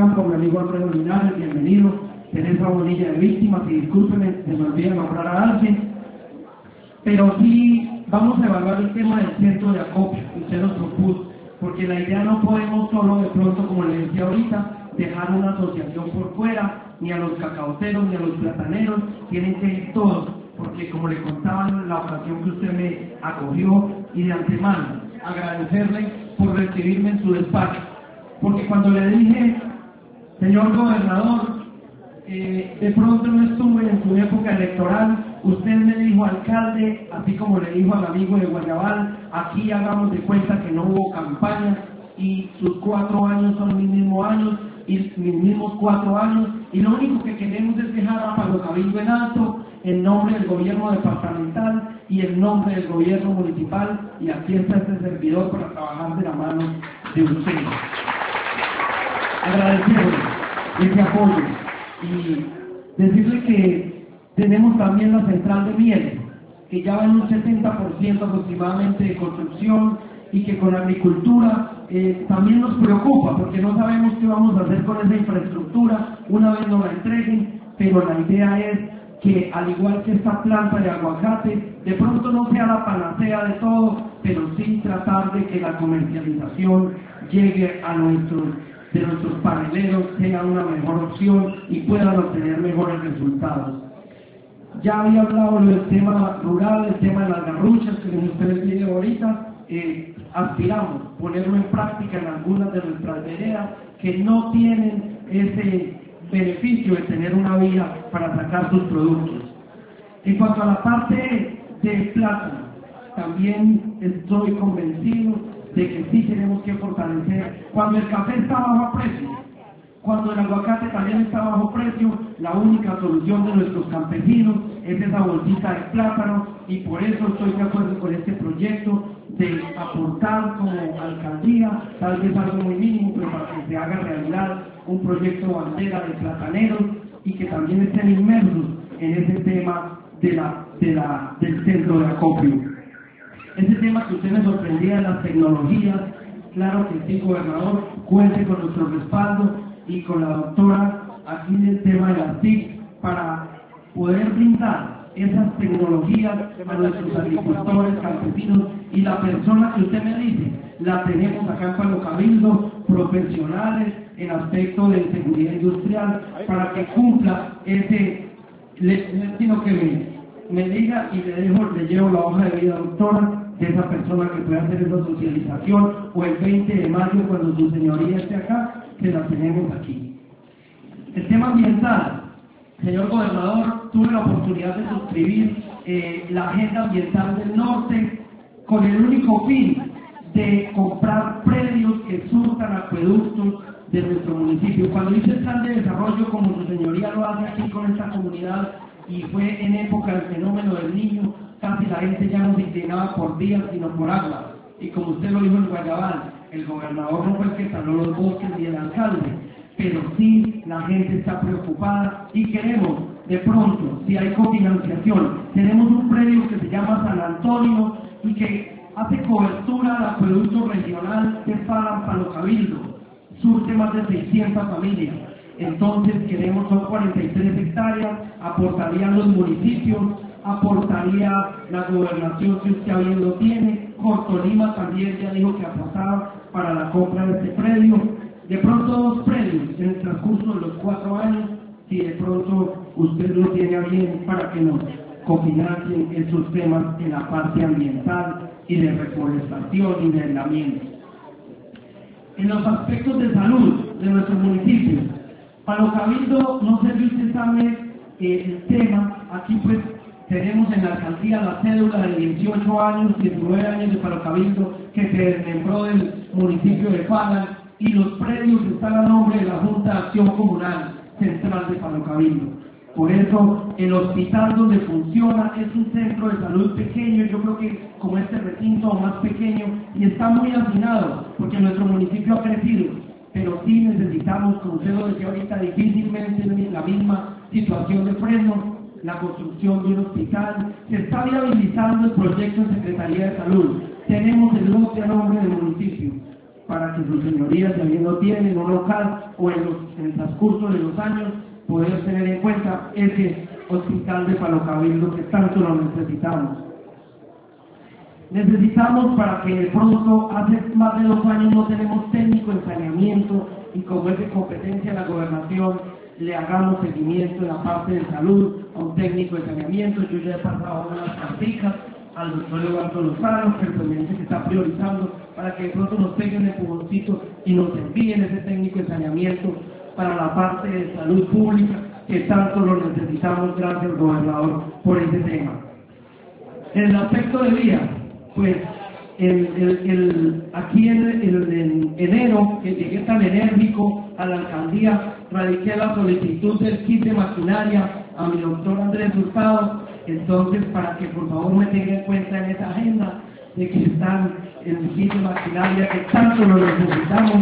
campo, mi amigo Alfredo Linares, bienvenido. Teresa Bonilla de víctimas, y discúlpenme, se me olvida nombrar a alguien. Pero sí vamos a evaluar el tema del centro de acopio que usted nos propuso, porque la idea no podemos solo de pronto, como le decía ahorita, dejar una asociación por fuera, ni a los cacaoteros, ni a los plataneros, tienen que ir todos, porque como le contaba en la ocasión que usted me acogió, y de antemano agradecerle por recibirme en su despacho, porque cuando le dije, señor gobernador, de pronto no estuve en su época electoral, usted me dijo alcalde, así como le dijo al amigo de Guayabal, aquí hagamos de cuenta que no hubo campaña, y sus 4 años son mis mismos años, y mis mismos 4 años, y lo único que queremos es dejar a Palo Cabildo en alto, en nombre del gobierno departamental y en nombre del gobierno municipal, y aquí está este servidor para trabajar de la mano de ustedes. Agradecerle ese apoyo y decirle que tenemos también la central de miel, que ya va en un 70% aproximadamente de construcción, y que con agricultura también nos preocupa, porque no sabemos qué vamos a hacer con esa infraestructura una vez nos la entreguen, pero la idea es que, al igual que esta planta de aguacate, de pronto no sea la panacea de todo, pero sí tratar de que la comercialización llegue a nuestros paneleros, sea una mejor opción y puedan obtener mejores resultados. Ya había hablado del tema rural, el tema de las garruchas que ustedes tienen ahorita. Aspiramos ponerlo en práctica en algunas de nuestras veredas que no tienen ese beneficio de tener una vía para sacar sus productos. En cuanto a la parte del plátano, también estoy convencido de que sí tenemos que fortalecer. Cuando el café está bajo precio, cuando el aguacate también está bajo precio, la única solución de nuestros campesinos es esa bolsita de plátano, y por eso estoy de acuerdo con este proyecto de aportar como alcaldía, tal vez algo muy mínimo, pero para que se haga realidad un proyecto bandera de plataneros y que también estén inmersos en ese tema del centro de acopio. Ese tema que usted me sorprendía de las tecnologías, claro que sí, gobernador, cuente con nuestro respaldo y con la doctora aquí del tema de las TIC para poder brindar esas tecnologías a nuestros agricultores, campesinos, y la persona que usted me dice, la tenemos acá en Palo Cabildo, profesionales en aspecto de seguridad industrial, para que cumpla sino que me diga y le llevo la hoja de vida, doctora, de esa persona que puede hacer esa socialización, o el 20 de mayo cuando su señoría esté acá, que la tenemos aquí. El tema ambiental. Señor gobernador, tuve la oportunidad de suscribir la Agenda Ambiental del Norte con el único fin de comprar predios que surtan acueductos de nuestro municipio. Cuando hice el plan de desarrollo, como su señoría lo hace aquí con esta comunidad, y fue en época del fenómeno del Niño, casi la gente ya no se inclinaba por días, sino por agua. Y como usted lo dijo en Guayabal, el gobernador no fue el que taló los bosques ni el alcalde, pero sí la gente está preocupada y queremos, de pronto, si hay cofinanciación, tenemos un predio que se llama San Antonio y que hace cobertura al acueducto regional de Palo Cabildo, surte más de 600 familias. Entonces queremos, son 43 hectáreas, aportarían los municipios, aportaría la gobernación si usted bien lo tiene, Cortolima también ya dijo que aportaba para la compra de este predio. De pronto 2 predios en el transcurso de los 4 años, si de pronto usted lo tiene bien, para que nos cofinancien esos temas en la parte ambiental y de reforestación y de aislamiento. En los aspectos de salud de nuestro municipio, Palo Cabildo, no sé si usted sabe el tema, aquí pues tenemos en la alcaldía la cédula de 18 años, 19 años de Palo Cabildo, que se desmembró del municipio de Pala, y los predios están a nombre de la Junta de Acción Comunal Central de Palo Cabildo. Por eso el hospital donde funciona es un centro de salud pequeño, yo creo que como este recinto o más pequeño, y está muy afinado porque nuestro municipio ha crecido, pero sí necesitamos, como usted lo decía ahorita, difícilmente en la misma situación de Fresno, la construcción de un hospital. Se está viabilizando el proyecto en Secretaría de Salud, tenemos el lote a nombre del municipio para que sus señorías, si alguien no tienen un local o en el transcurso de los años, poder tener en cuenta ese hospital de Palo Cabildo que tanto lo necesitamos. Necesitamos para que de pronto, hace más de 2 años no tenemos técnico en saneamiento y como es de competencia de la gobernación, le hagamos seguimiento en la parte de salud a un técnico de saneamiento. Yo ya he pasado unas carticas al doctor Eduardo Lozano, que me dice que está priorizando para que de pronto nos peguen el pujoncito y nos envíen ese técnico de saneamiento para la parte de salud pública, que tanto lo necesitamos. Gracias, gobernador, por ese tema. En el aspecto de vías, pues aquí en enero, que llegué tan enérgico a la alcaldía, radiqué la solicitud del kit de maquinaria a mi doctor Andrés Hurtado. Entonces, para que por favor me tenga en cuenta en esa agenda de que están en el kit de maquinaria que tanto lo necesitamos,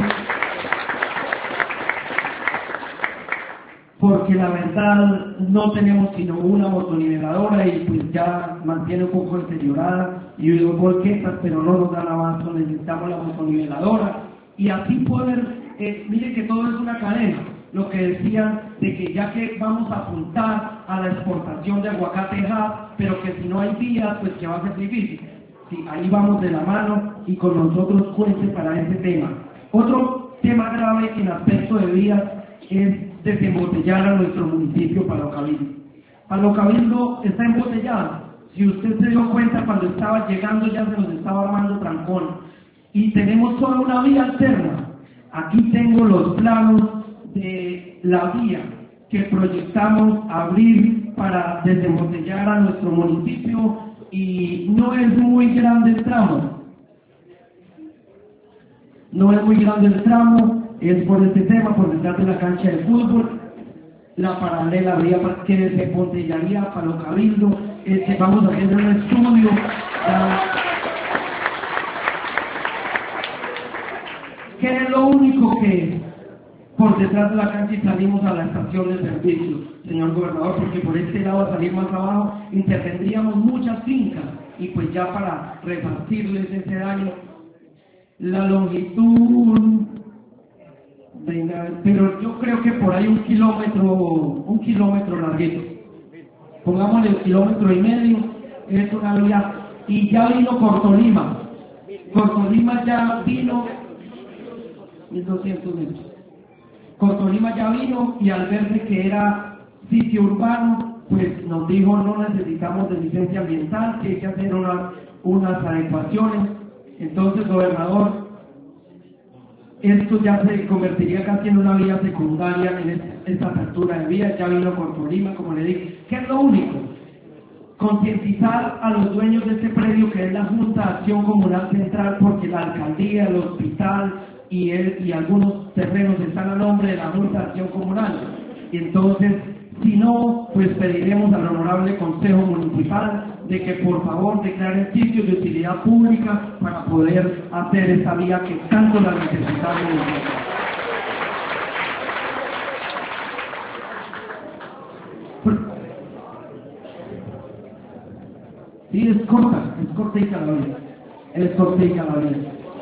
porque la verdad no tenemos sino una motoniveladora y pues ya mantiene un poco deteriorada y dos volquetas, pero no nos dan abasto, necesitamos la motoniveladora y así poder, mire que todo es una cadena, lo que decían de que ya que vamos a apuntar a la exportación de aguacate pero que si no hay vías, pues que va a ser difícil. Sí, ahí vamos de la mano y con nosotros cuente para ese tema. Otro tema grave en aspecto de vías es desembotellar a nuestro municipio Palo Cabildo. Palo Cabildo está embotellado. Si usted se dio cuenta, cuando estaba llegando ya se nos estaba armando trancón. Y tenemos solo una vía alterna. Aquí tengo los planos de la vía que proyectamos abrir para desembotellar a nuestro municipio y no es muy grande el tramo. No es muy grande el tramo, es por este tema, por detrás de la cancha de fútbol, la paralela vía que desembotellaría Palo Cabildo. Vamos a hacer un estudio. ¿Qué es lo único que por detrás de la cancha y salimos a la estación de servicio, señor gobernador? Porque por este lado, a salir más abajo, intervendríamos muchas fincas y pues ya para repartirles ese daño. La longitud, venga, pero yo creo que por ahí 1 kilómetro larguito. Pongámosle 1,5 kilómetros, es una vía, y ya vino Cortolima. Cortolima ya vino 1.200 metros. Cortolima ya vino y al verse que era sitio urbano, pues nos dijo no necesitamos de licencia ambiental, que hay que hacer unas adecuaciones. Entonces, gobernador, esto ya se convertiría casi en una vía secundaria en esta apertura de vías. Ya vino Cortolima, como le dije. ¿Qué es lo único? Concientizar a los dueños de este predio, que es la Junta de Acción Comunal Central, porque la alcaldía, el hospital y algunos terrenos están a nombre de la Junta de Acción Comunal. Y entonces, si no, pues pediremos al honorable Consejo Municipal de que por favor declaren sitios de utilidad pública para poder hacer esta vía que tanto la necesitamos nosotros. Sí, es corta y calabria. Es corta y calabria.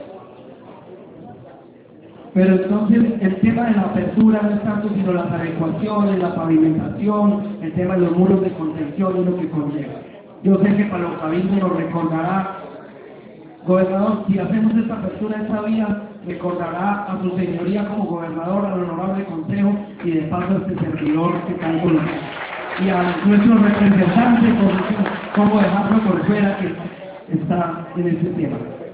Pero entonces el tema de la apertura no es tanto sino las adecuaciones, la pavimentación, el tema de los muros de contención y lo que conlleva. Yo sé que Palo Cabildo nos recordará, gobernador, si hacemos esta apertura de esta vía, recordará a su señoría como gobernador, al honorable consejo y de paso a este servidor que tanto lo hace. Y a nuestro representante, como dejarlo por fuera, que está en este tema.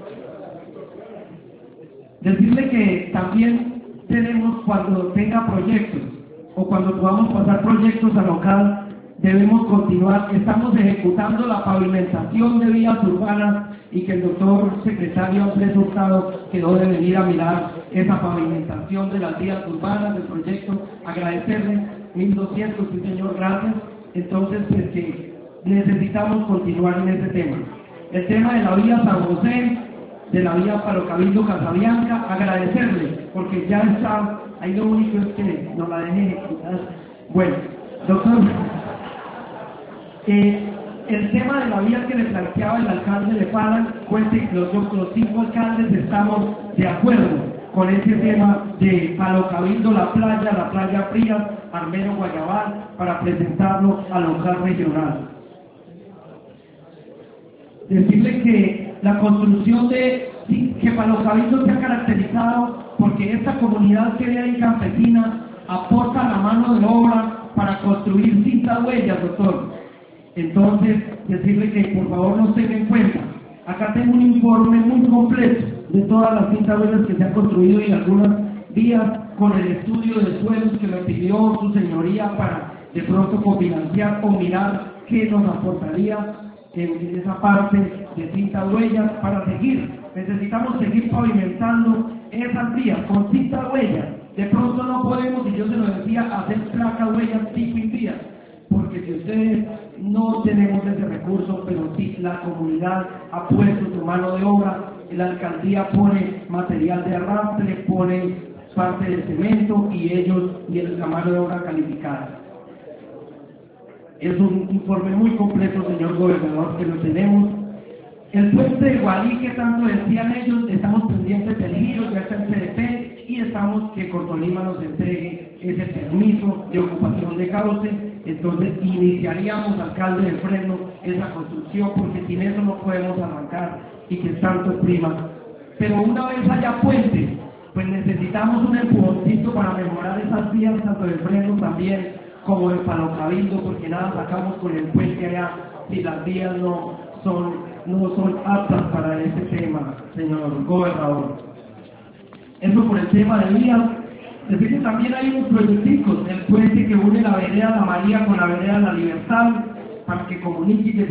Decirle que también tenemos, cuando tenga proyectos o cuando podamos pasar proyectos a local, debemos continuar. Estamos ejecutando la pavimentación de vías urbanas y que el doctor secretario Andrés Hurtado quedó de venir a mirar esa pavimentación de las vías urbanas del proyecto. Agradecerle 1.200, sí señor, gracias. Entonces, pues que necesitamos continuar en ese tema. El tema de la vía San José, de la vía Palo Cabildo Casabianca, agradecerle, porque ya está, ahí lo único es que no la deje ejecutar. Bueno, doctor, el tema de la vía que le planteaba el alcalde de Palan, cuente que los 5 alcaldes estamos de acuerdo con ese tema de Palo Cabildo, la playa fría, Armero Guayabal, para presentarlo al local regional. Decirle que la construcción que Palo Cabildo se ha caracterizado porque esta comunidad que ve ahí campesina aporta la mano de obra para construir cinta huellas, doctor. Entonces, decirle que por favor nos tenga en cuenta. Acá tengo un informe muy completo de todas las cintas huellas que se han construido y algunas vías con el estudio de suelos que me pidió su señoría para de pronto cofinanciar o mirar qué nos aportaría en esa parte de cinta huellas para seguir. Necesitamos seguir pavimentando esas vías con cinta huellas. De pronto no podemos, y yo se lo decía, hacer placas huellas tipo vías, porque si ustedes no tenemos ese recurso, pero sí la comunidad ha puesto su mano de obra, la alcaldía pone material de arrastre, pone parte de cemento y la mano de obra calificada. Es un informe muy completo, señor gobernador, que lo tenemos. El puente de Gualí, que tanto decían ellos, estamos pendientes del giro, ya está en CDP, y estamos que Cortolima nos entregue ese permiso de ocupación de cauce. Entonces iniciaríamos, alcalde de Fresno, esa construcción, porque sin eso no podemos arrancar y que tanto prima. Pero una vez haya puente, pues necesitamos un empujoncito para mejorar esas vías, tanto de Fresno también como de Palo Cabildo, porque nada sacamos con el puente allá si las vías no son aptas para ese tema, señor gobernador. Eso por el tema de vías. Decir que también hay unos proyecticos, el puente que une la vereda La María con la vereda La Libertad, para que comunique